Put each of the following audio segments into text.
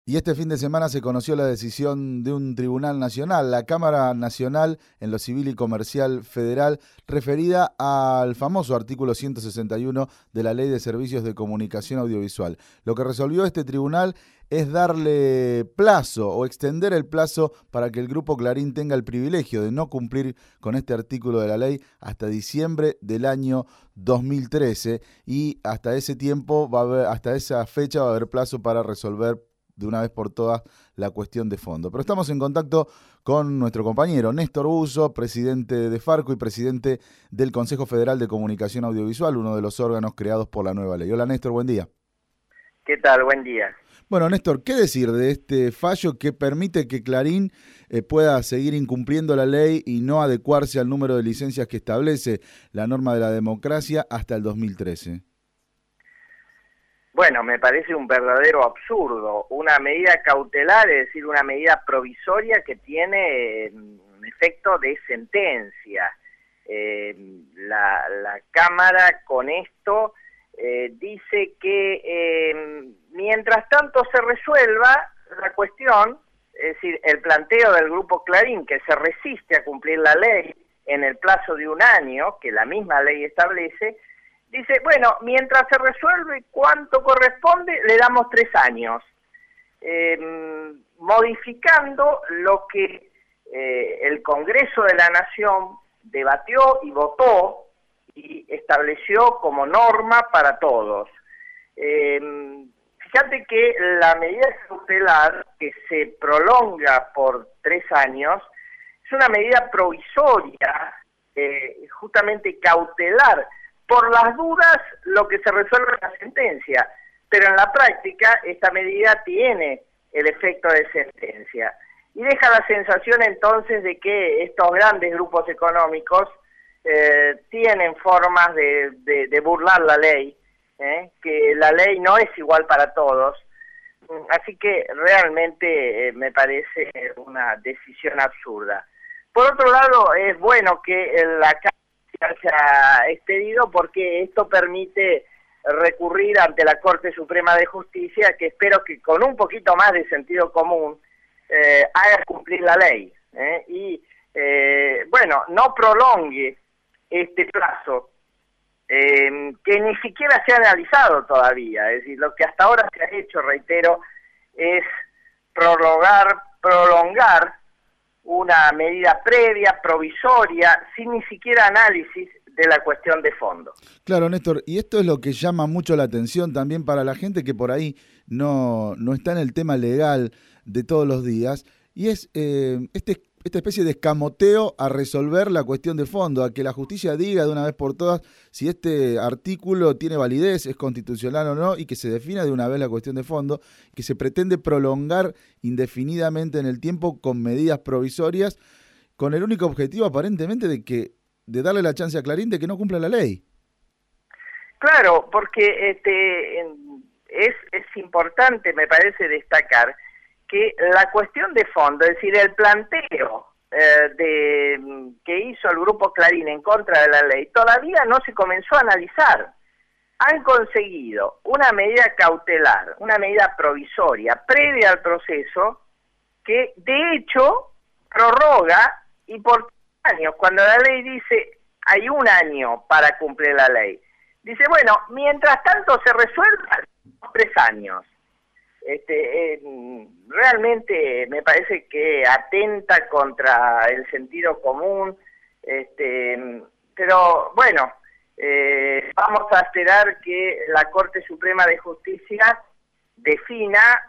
Y este fin de semana se conoció la decisión de un tribunal nacional, la Cámara Nacional en lo Civil y Comercial Federal, referida al famoso artículo 161 de la Ley de Servicios de Comunicación Audiovisual. Lo que resolvió este tribunal es darle plazo o extender el plazo para que el Grupo Clarín tenga el privilegio de no cumplir con este artículo de la ley hasta diciembre del año 2013, y hasta ese tiempo hasta esa fecha va a haber plazo para resolver de una vez por todas la cuestión de fondo. Pero estamos en contacto con nuestro compañero Néstor Buzo, presidente de Farco y presidente del Consejo Federal de Comunicación Audiovisual, uno de los órganos creados por la nueva ley. Hola Néstor, buen día. ¿Qué tal? Buen día. Bueno, Néstor, ¿qué decir de este fallo que permite que Clarín pueda seguir incumpliendo la ley y no adecuarse al número de licencias que establece la norma de la democracia hasta el 2013? Bueno, me parece un verdadero absurdo. Una medida cautelar, es decir, una medida provisoria que tiene un efecto de sentencia. La Cámara con esto dice que mientras tanto se resuelva la cuestión, es decir, el planteo del Grupo Clarín, que se resiste a cumplir la ley en el plazo de un año, que la misma ley establece, dice, bueno, mientras se resuelve cuánto corresponde, le damos 3 años, modificando lo que el Congreso de la Nación debatió y votó y estableció como norma para todos. Fíjate que la medida cautelar que se prolonga por 3 años es una medida provisoria, justamente cautelar, por las dudas lo que se resuelve en la sentencia, pero en la práctica esta medida tiene el efecto de sentencia y deja la sensación entonces de que estos grandes grupos económicos tienen formas de burlar la ley, que la ley no es igual para todos, así que realmente me parece una decisión absurda. Por otro lado, es bueno que la se ha expedido porque esto permite recurrir ante la Corte Suprema de Justicia, que espero que con un poquito más de sentido común haga cumplir la ley y bueno, no prolongue este plazo que ni siquiera se ha analizado todavía. Es decir, lo que hasta ahora se ha hecho, reitero, es prolongar una medida previa, provisoria, sin ni siquiera análisis de la cuestión de fondo. Claro, Néstor, y esto es lo que llama mucho la atención también para la gente que por ahí no está en el tema legal de todos los días, y es esta especie de escamoteo a resolver la cuestión de fondo, a que la justicia diga de una vez por todas si este artículo tiene validez, es constitucional o no, y que se defina de una vez la cuestión de fondo, que se pretende prolongar indefinidamente en el tiempo con medidas provisorias, con el único objetivo aparentemente de darle la chance a Clarín de que no cumpla la ley. Claro, porque es importante, me parece, destacar que la cuestión de fondo, es decir, el planteo que hizo el Grupo Clarín en contra de la ley, todavía no se comenzó a analizar. Han conseguido una medida cautelar, una medida provisoria, previa al proceso, que de hecho prorroga y por 3 años, cuando la ley dice hay 1 año para cumplir la ley. Dice, bueno, mientras tanto se resuelva 3 años. Realmente me parece que atenta contra el sentido común, pero bueno, vamos a esperar que la Corte Suprema de Justicia defina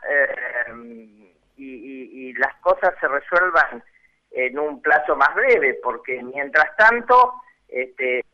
y las cosas se resuelvan en un plazo más breve, porque mientras tanto el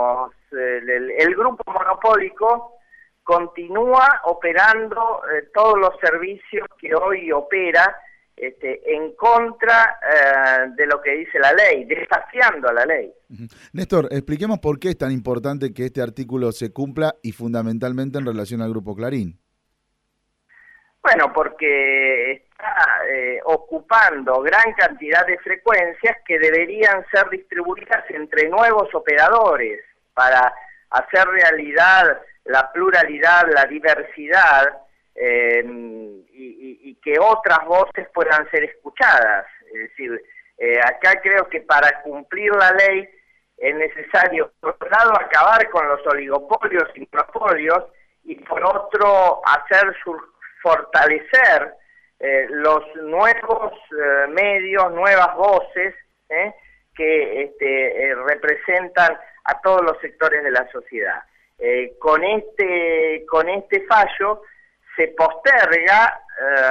grupo monopólico continúa operando todos los servicios que hoy opera en contra de lo que dice la ley, desafiando a la ley. Néstor, expliquemos por qué es tan importante que este artículo se cumpla y fundamentalmente en relación al Grupo Clarín. Bueno, porque está ocupando gran cantidad de frecuencias que deberían ser distribuidas entre nuevos operadores para hacer realidad la pluralidad, la diversidad y que otras voces puedan ser escuchadas. Es decir, acá creo que para cumplir la ley es necesario, por un lado, acabar con los oligopolios y monopolios, y por otro, fortalecer los nuevos medios, nuevas voces, que representan a todos los sectores de la sociedad. Con este fallo se posterga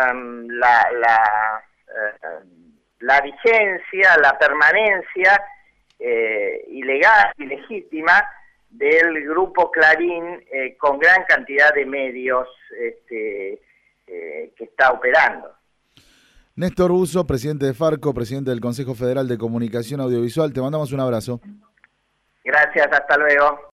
la vigencia, la permanencia ilegal y legítima del Grupo Clarín, con gran cantidad de medios que está operando. Néstor Buzo, presidente de Farco, presidente del Consejo Federal de Comunicación Audiovisual, te mandamos un abrazo. Gracias, hasta luego.